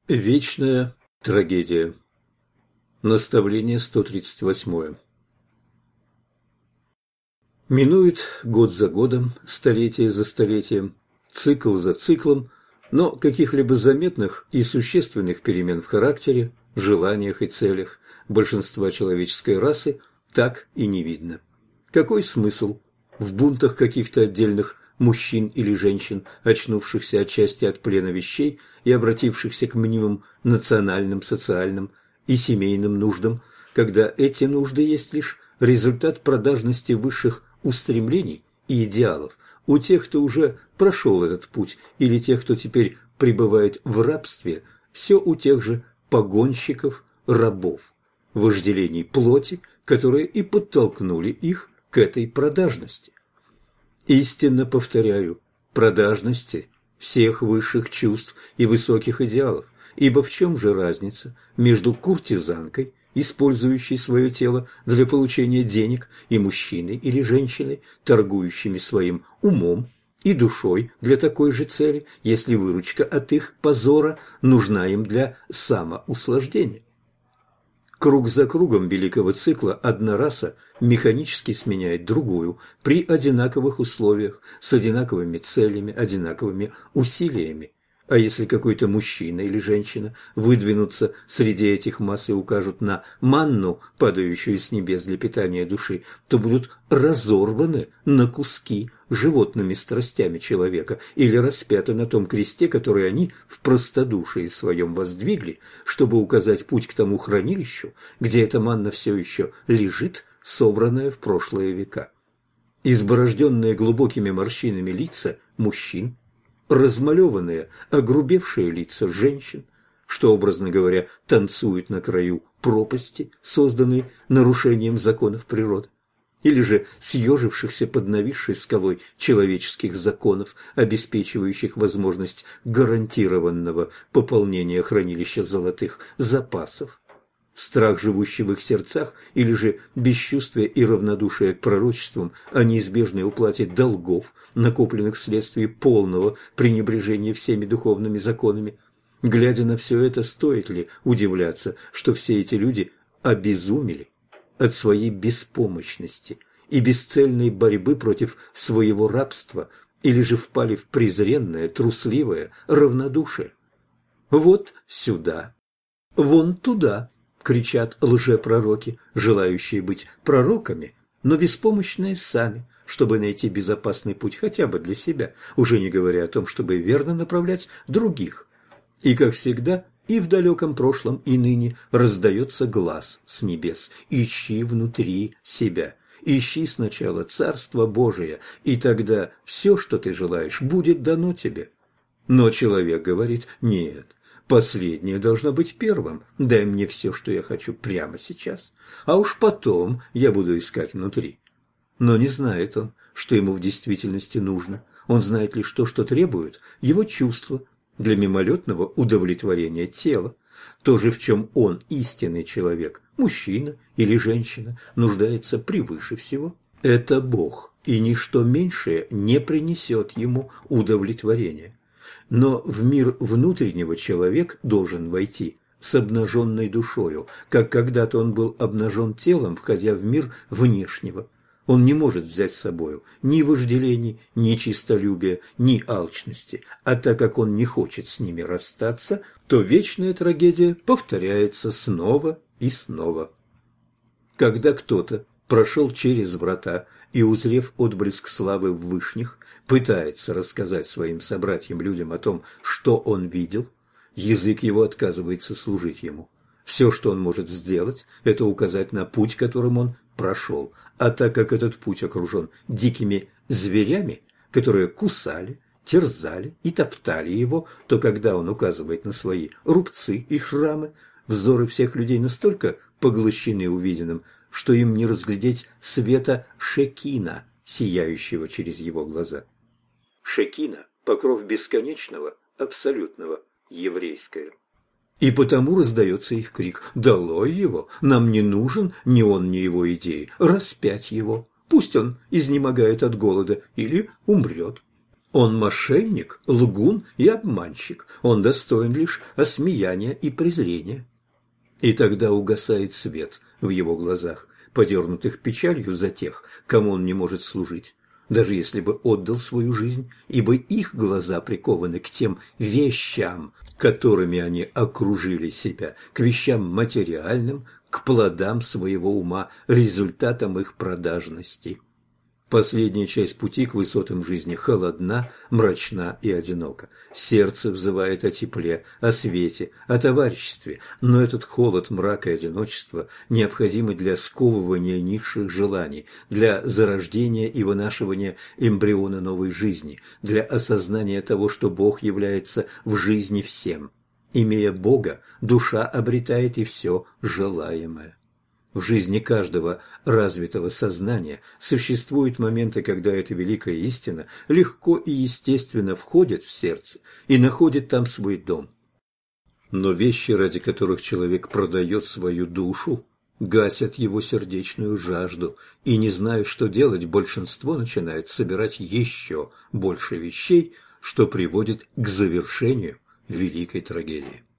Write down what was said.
Вечная трагедия. Наставление 138. Минует год за годом, столетие за столетием, цикл за циклом, но каких-либо заметных и существенных перемен в характере, желаниях и целях большинства человеческой расы так и не видно. Какой смысл в бунтах каких-то отдельных мужчин или женщин, очнувшихся отчасти от плена вещей и обратившихся к минимум национальным, социальным и семейным нуждам, когда эти нужды есть лишь результат продажности высших устремлений и идеалов у тех, кто уже прошел этот путь, или тех, кто теперь пребывает в рабстве, все у тех же погонщиков, рабов, вожделений плоти, которые и подтолкнули их к этой продажности. Истинно повторяю, продажности всех высших чувств и высоких идеалов, ибо в чем же разница между куртизанкой, использующей свое тело для получения денег, и мужчиной или женщиной, торгующими своим умом и душой для такой же цели, если выручка от их позора нужна им для самоуслаждения? Круг за кругом великого цикла одна раса механически сменяет другую при одинаковых условиях, с одинаковыми целями, одинаковыми усилиями. А если какой-то мужчина или женщина выдвинутся среди этих масс и укажут на манну, падающую с небес для питания души, то будут разорваны на куски животными страстями человека или распяты на том кресте, который они в простодушии своем воздвигли, чтобы указать путь к тому хранилищу, где эта манна все еще лежит, собранная в прошлые века. Изборожденные глубокими морщинами лица мужчин, размалеванные, огрубевшие лица женщин, что, образно говоря, танцуют на краю пропасти, созданной нарушением законов природы, или же съежившихся под нависшей скалой человеческих законов, обеспечивающих возможность гарантированного пополнения хранилища золотых запасов. Страх, живущий в их сердцах, или же бесчувствие и равнодушие к пророчествам о неизбежной уплате долгов, накопленных вследствие полного пренебрежения всеми духовными законами. Глядя на все это, стоит ли удивляться, что все эти люди обезумели от своей беспомощности и бесцельной борьбы против своего рабства, или же впали в презренное, трусливое равнодушие? Вот сюда, вон туда кричат лжепророки, желающие быть пророками, но беспомощные сами, чтобы найти безопасный путь хотя бы для себя, уже не говоря о том, чтобы верно направлять других. И, как всегда, и в далеком прошлом, и ныне раздается глас с небес: ищи внутри себя, ищи сначала Царство Божие, и тогда все, что ты желаешь, будет дано тебе. Но человек говорит: нет, последнее должно быть первым. Дай мне все, что я хочу прямо сейчас, а уж потом я буду искать внутри. Но не знает он, что ему в действительности нужно. Он знает лишь то, что требует его чувства для мимолетного удовлетворения тела. То же, в чем он, истинный человек, мужчина или женщина, нуждается превыше всего, это Бог, и ничто меньшее не принесет ему удовлетворения. Но в мир внутреннего человек должен войти с обнаженной душою, как когда-то он был обнажен телом, входя в мир внешнего. Он не может взять с собою ни вожделений, ни честолюбия, ни алчности, а так как он не хочет с ними расстаться, то вечная трагедия повторяется снова и снова. Когда кто-то прошел через врата и, узрев отблеск славы в вышних, пытается рассказать своим собратьям-людям о том, что он видел, язык его отказывается служить ему. Все, что он может сделать, это указать на путь, которым он прошел, а так как этот путь окружен дикими зверями, которые кусали, терзали и топтали его, то когда он указывает на свои рубцы и шрамы, взоры всех людей настолько поглощены увиденным, что им не разглядеть света Шекина, сияющего через его глаза. Шекина – покров бесконечного, абсолютного, еврейское. И потому раздается их крик: «Долой его! Нам не нужен ни он, ни его идеи! Распять его! Пусть он изнемогает от голода или умрет!» Он мошенник, лгун и обманщик, он достоин лишь осмеяния и презрения. И тогда угасает свет в его глазах, подернутых печалью за тех, кому он не может служить, даже если бы отдал свою жизнь, ибо их глаза прикованы к тем вещам, которыми они окружили себя, к вещам материальным, к плодам своего ума, результатам их продажности. Последняя часть пути к высотам жизни холодна, мрачна и одинока. Сердце взывает о тепле, о свете, о товариществе, но этот холод, мрак и одиночество необходимы для сковывания низших желаний, для зарождения и вынашивания эмбриона новой жизни, для осознания того, что Бог является в жизни всем. Имея Бога, душа обретает и все желаемое. В жизни каждого развитого сознания существуют моменты, когда эта великая истина легко и естественно входит в сердце и находит там свой дом. Но вещи, ради которых человек продает свою душу, гасят его сердечную жажду, и, не зная, что делать, большинство начинает собирать еще больше вещей, что приводит к завершению великой трагедии.